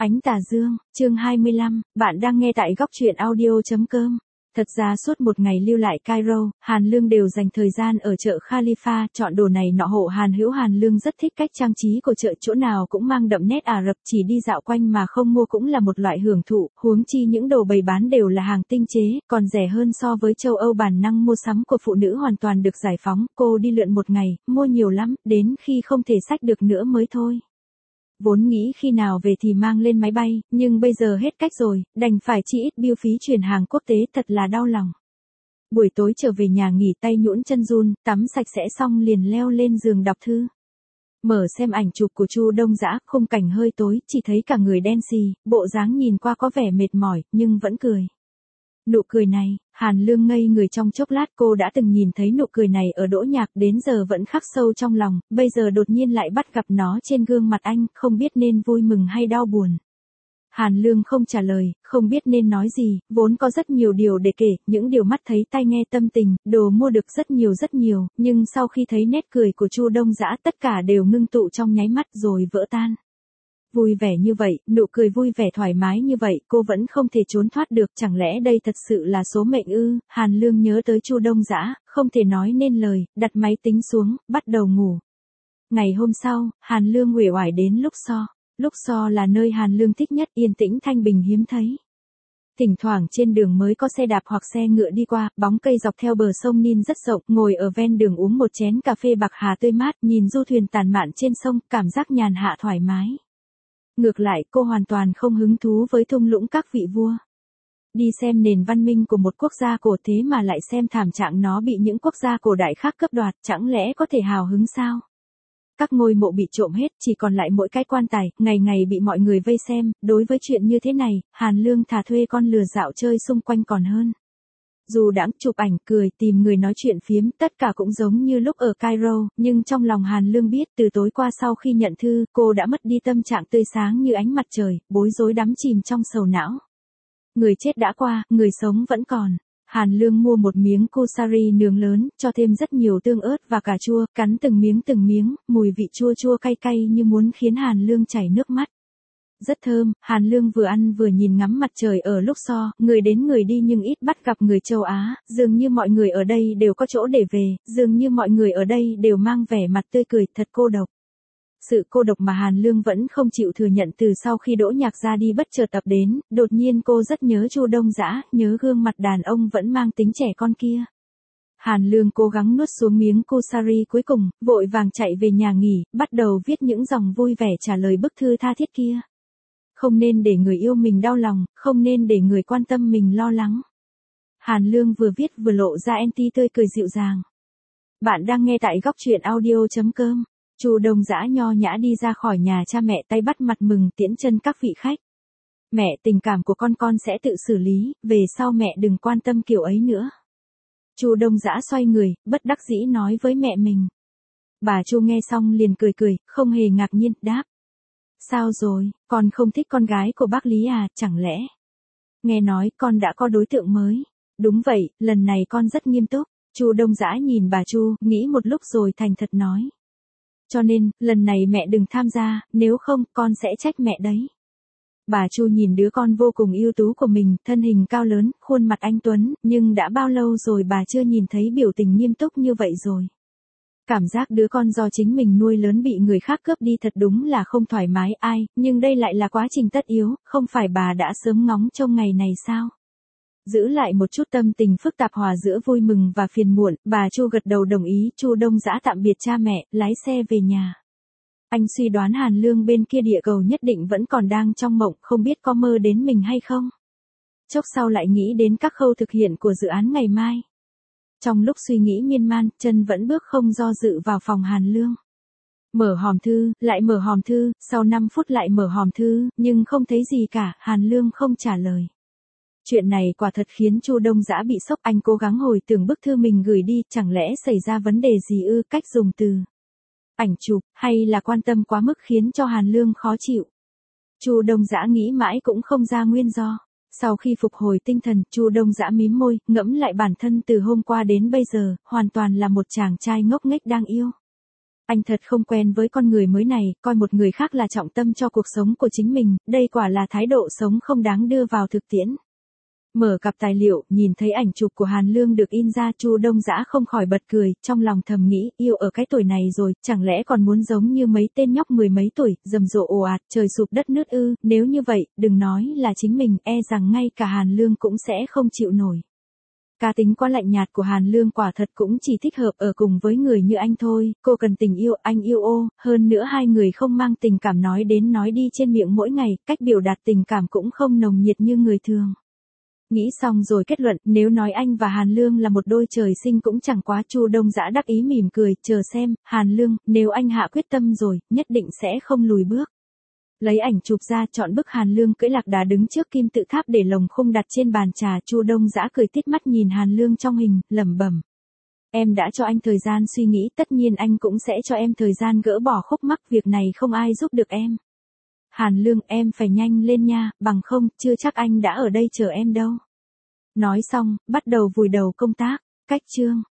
Ánh tà dương, chương 25, bạn đang nghe tại góc truyện audio.com. Thật ra suốt một ngày lưu lại Cairo, Hàn Lương đều dành thời gian ở chợ Khalifa, chọn đồ này nọ hộ Hàn Hữu. Hàn Lương rất thích cách trang trí của chợ, chỗ nào cũng mang đậm nét Ả Rập, chỉ đi dạo quanh mà không mua cũng là một loại hưởng thụ, huống chi những đồ bày bán đều là hàng tinh chế, còn rẻ hơn so với châu Âu. Bản năng mua sắm của phụ nữ hoàn toàn được giải phóng, cô đi lượn một ngày, mua nhiều lắm, đến khi không thể xách được nữa mới thôi. Vốn nghĩ khi nào về thì mang lên máy bay, nhưng bây giờ hết cách rồi, đành phải chi ít bill phí chuyển hàng quốc tế, thật là đau lòng. Buổi tối trở về nhà nghỉ, tay nhũn chân run, tắm sạch sẽ xong liền leo lên giường đọc thư. Mở xem ảnh chụp của Chu Đông Dã, khung cảnh hơi tối, chỉ thấy cả người đen xì, bộ dáng nhìn qua có vẻ mệt mỏi, nhưng vẫn cười. Nụ cười này, Hàn Lương ngây người trong chốc lát, cô đã từng nhìn thấy nụ cười này ở Đỗ Nhạc, đến giờ vẫn khắc sâu trong lòng, bây giờ đột nhiên lại bắt gặp nó trên gương mặt anh, không biết nên vui mừng hay đau buồn. Hàn Lương không trả lời, không biết nên nói gì, vốn có rất nhiều điều để kể, những điều mắt thấy tai nghe, tâm tình, đồ mua được rất nhiều, nhưng sau khi thấy nét cười của Chu Đông Dã, tất cả đều ngưng tụ trong nháy mắt rồi vỡ tan. Vui vẻ như vậy, nụ cười vui vẻ thoải mái như vậy, cô vẫn không thể trốn thoát được, chẳng lẽ đây thật sự là số mệnh ư? Hàn Lương nhớ tới Chu Đông Dã, không thể nói nên lời, đặt máy tính xuống, bắt đầu ngủ. Ngày hôm sau, Hàn Lương uể oải đến Luxor. Luxor là nơi Hàn Lương thích nhất, yên tĩnh thanh bình hiếm thấy. Thỉnh thoảng trên đường mới có xe đạp hoặc xe ngựa đi qua, bóng cây dọc theo bờ sông Nin rất rộng, ngồi ở ven đường uống một chén cà phê bạc hà tươi mát, nhìn du thuyền tản mạn trên sông, cảm giác nhàn hạ thoải mái. Ngược lại, cô hoàn toàn không hứng thú với thung lũng các vị vua. Đi xem nền văn minh của một quốc gia cổ, thế mà lại xem thảm trạng nó bị những quốc gia cổ đại khác cướp đoạt, chẳng lẽ có thể hào hứng sao? Các ngôi mộ bị trộm hết, chỉ còn lại mỗi cái quan tài, ngày ngày bị mọi người vây xem, đối với chuyện như thế này, Hàn Lương thà thuê con lừa dạo chơi xung quanh còn hơn. Dù đãng chụp ảnh, cười, tìm người nói chuyện phiếm, tất cả cũng giống như lúc ở Cairo, nhưng trong lòng Hàn Lương biết, từ tối qua sau khi nhận thư, cô đã mất đi tâm trạng tươi sáng như ánh mặt trời, bối rối đắm chìm trong sầu não. Người chết đã qua, người sống vẫn còn. Hàn Lương mua một miếng kusari nướng lớn, cho thêm rất nhiều tương ớt và cà chua, cắn từng miếng, mùi vị chua chua cay cay như muốn khiến Hàn Lương chảy nước mắt. Rất thơm, Hàn Lương vừa ăn vừa nhìn ngắm mặt trời ở Luxor, người đến người đi nhưng ít bắt gặp người châu Á, dường như mọi người ở đây đều có chỗ để về, dường như mọi người ở đây đều mang vẻ mặt tươi cười, thật cô độc. Sự cô độc mà Hàn Lương vẫn không chịu thừa nhận từ sau khi Đỗ Nhạc ra đi bất chợt ập đến, đột nhiên cô rất nhớ Chu Đông Dã, nhớ gương mặt đàn ông vẫn mang tính trẻ con kia. Hàn Lương cố gắng nuốt xuống miếng kusari cuối cùng, vội vàng chạy về nhà nghỉ, bắt đầu viết những dòng vui vẻ trả lời bức thư tha thiết kia. Không nên để người yêu mình đau lòng, không nên để người quan tâm mình lo lắng. Hàn Lương vừa viết vừa lộ ra anti tươi cười dịu dàng. Bạn đang nghe tại góc truyện audio.com. Chu Đông Dã nho nhã đi ra khỏi nhà cha mẹ, tay bắt mặt mừng tiễn chân các vị khách. Mẹ, tình cảm của con sẽ tự xử lý, về sau mẹ đừng quan tâm kiểu ấy nữa. Chu Đông Dã xoay người, bất đắc dĩ nói với mẹ mình. Bà Chu nghe xong liền cười, không hề ngạc nhiên, đáp. Sao rồi, con không thích con gái của bác Lý à, chẳng lẽ? Nghe nói con đã có đối tượng mới. Đúng vậy, lần này con rất nghiêm túc. Chu Đông Dã nhìn bà Chu, nghĩ một lúc rồi thành thật nói. Cho nên, lần này mẹ đừng tham gia, nếu không, con sẽ trách mẹ đấy. Bà Chu nhìn đứa con vô cùng ưu tú của mình, thân hình cao lớn, khuôn mặt anh tuấn, nhưng đã bao lâu rồi bà chưa nhìn thấy biểu tình nghiêm túc như vậy rồi. Cảm giác đứa con do chính mình nuôi lớn bị người khác cướp đi thật đúng là không thoải mái ai, nhưng đây lại là quá trình tất yếu, không phải bà đã sớm ngóng trông ngày này sao? Giữ lại một chút tâm tình phức tạp hòa giữa vui mừng và phiền muộn, bà Chu gật đầu đồng ý. Chu Đông Dã tạm biệt cha mẹ, lái xe về nhà. Anh suy đoán Hàn Lương bên kia địa cầu nhất định vẫn còn đang trong mộng, không biết có mơ đến mình hay không. Chốc sau lại nghĩ đến các khâu thực hiện của dự án ngày mai. Trong lúc suy nghĩ miên man, chân vẫn bước không do dự vào phòng Hàn Lương. Mở hòm thư, lại mở hòm thư, sau 5 phút lại mở hòm thư, nhưng không thấy gì cả, Hàn Lương không trả lời. Chuyện này quả thật khiến Chu Đông Dã bị sốc, anh cố gắng hồi tưởng bức thư mình gửi đi, chẳng lẽ xảy ra vấn đề gì ư, cách dùng từ, ảnh chụp, hay là quan tâm quá mức khiến cho Hàn Lương khó chịu. Chu Đông Dã nghĩ mãi cũng không ra nguyên do. Sau khi phục hồi tinh thần, Chu Đông Dã mím môi, ngẫm lại bản thân từ hôm qua đến bây giờ, hoàn toàn là một chàng trai ngốc nghếch đang yêu. Anh thật không quen với con người mới này, coi một người khác là trọng tâm cho cuộc sống của chính mình, đây quả là thái độ sống không đáng đưa vào thực tiễn. Mở cặp tài liệu, nhìn thấy ảnh chụp của Hàn Lương được in ra, Chu Đông Dã không khỏi bật cười, trong lòng thầm nghĩ, yêu ở cái tuổi này rồi, chẳng lẽ còn muốn giống như mấy tên nhóc mười mấy tuổi, rầm rộ ồ ạt, trời sụp đất nứt ư, nếu như vậy, đừng nói là chính mình, e rằng ngay cả Hàn Lương cũng sẽ không chịu nổi. Cá tính quá lạnh nhạt của Hàn Lương quả thật cũng chỉ thích hợp ở cùng với người như anh thôi, cô cần tình yêu, anh yêu ô, hơn nữa hai người không mang tình cảm nói đến nói đi trên miệng mỗi ngày, cách biểu đạt tình cảm cũng không nồng nhiệt như người thường. Nghĩ xong rồi kết luận, nếu nói anh và Hàn Lương là một đôi trời sinh cũng chẳng quá. Chu Đông Dã đắc ý mỉm cười, chờ xem, Hàn Lương, nếu anh hạ quyết tâm rồi, nhất định sẽ không lùi bước. Lấy ảnh chụp ra, chọn bức Hàn Lương cưỡi lạc đà đứng trước kim tự tháp để lồng khung đặt trên bàn trà. Chu Đông Dã cười tít mắt nhìn Hàn Lương trong hình, lẩm bẩm. Em đã cho anh thời gian suy nghĩ, tất nhiên anh cũng sẽ cho em thời gian gỡ bỏ khúc mắc, việc này không ai giúp được em. Hàn Lương, em phải nhanh lên nha, bằng không, chưa chắc anh đã ở đây chờ em đâu. Nói xong, bắt đầu vùi đầu công tác. Cách chương